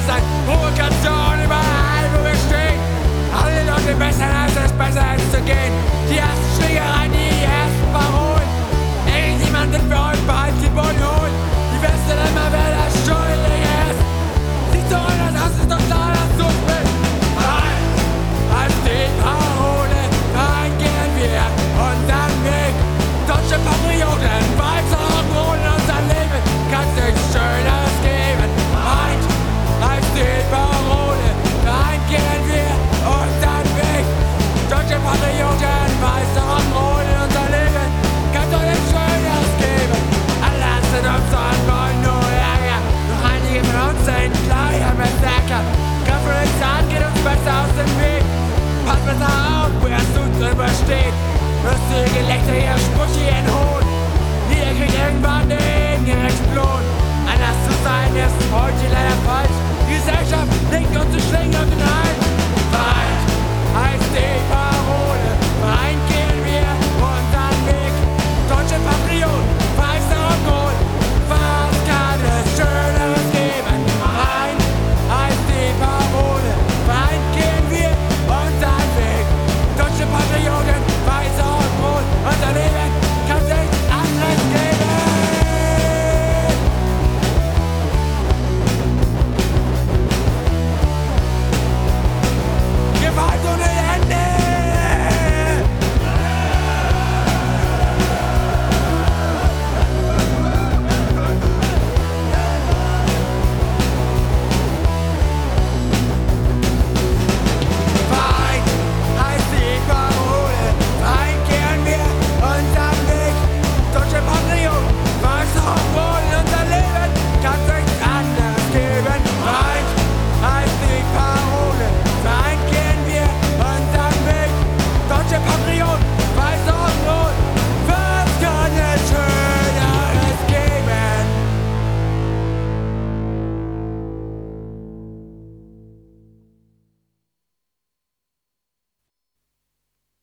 sein. Provokation überall, wo wir stehen. Alle Leute besser als es besser als zu gehen. Die ersten Schlägereien, die ersten Parolen. Irgendjemand sind für euch bereit, die Bullen holen. Die wissen immer, wer der Schuldige ist. Sieht so anders aus, ist doch klar, dass du es bist. Nein, als die Parole, dahin gehen wir unseren Weg. Deutsche Patrioten, weiter Rock'n'Roll in unser Leben. Kann's nichts Schöneres geben. Meint, als die Parole, dahin gehen wir unseren Weg. Deutsche Patrioten, weiter Rock'n'Roll in unser Leben. Kann's doch nichts Schöneres geben. Alle sind uns und wollen nur Ärger. Doch einige von uns sind gleicher mit Säcker. Greifen uns an, geht uns besser aus dem Weg. Passt besser auf, wo er so drüber steht. Lustige Gelächter, hier Sprüche in Hohn. Jeder kriegt irgendwann den gerechten Lohn. Anders zu sein ist heute leider falsch. Die Gesellschaft legt uns zu Schlingen und den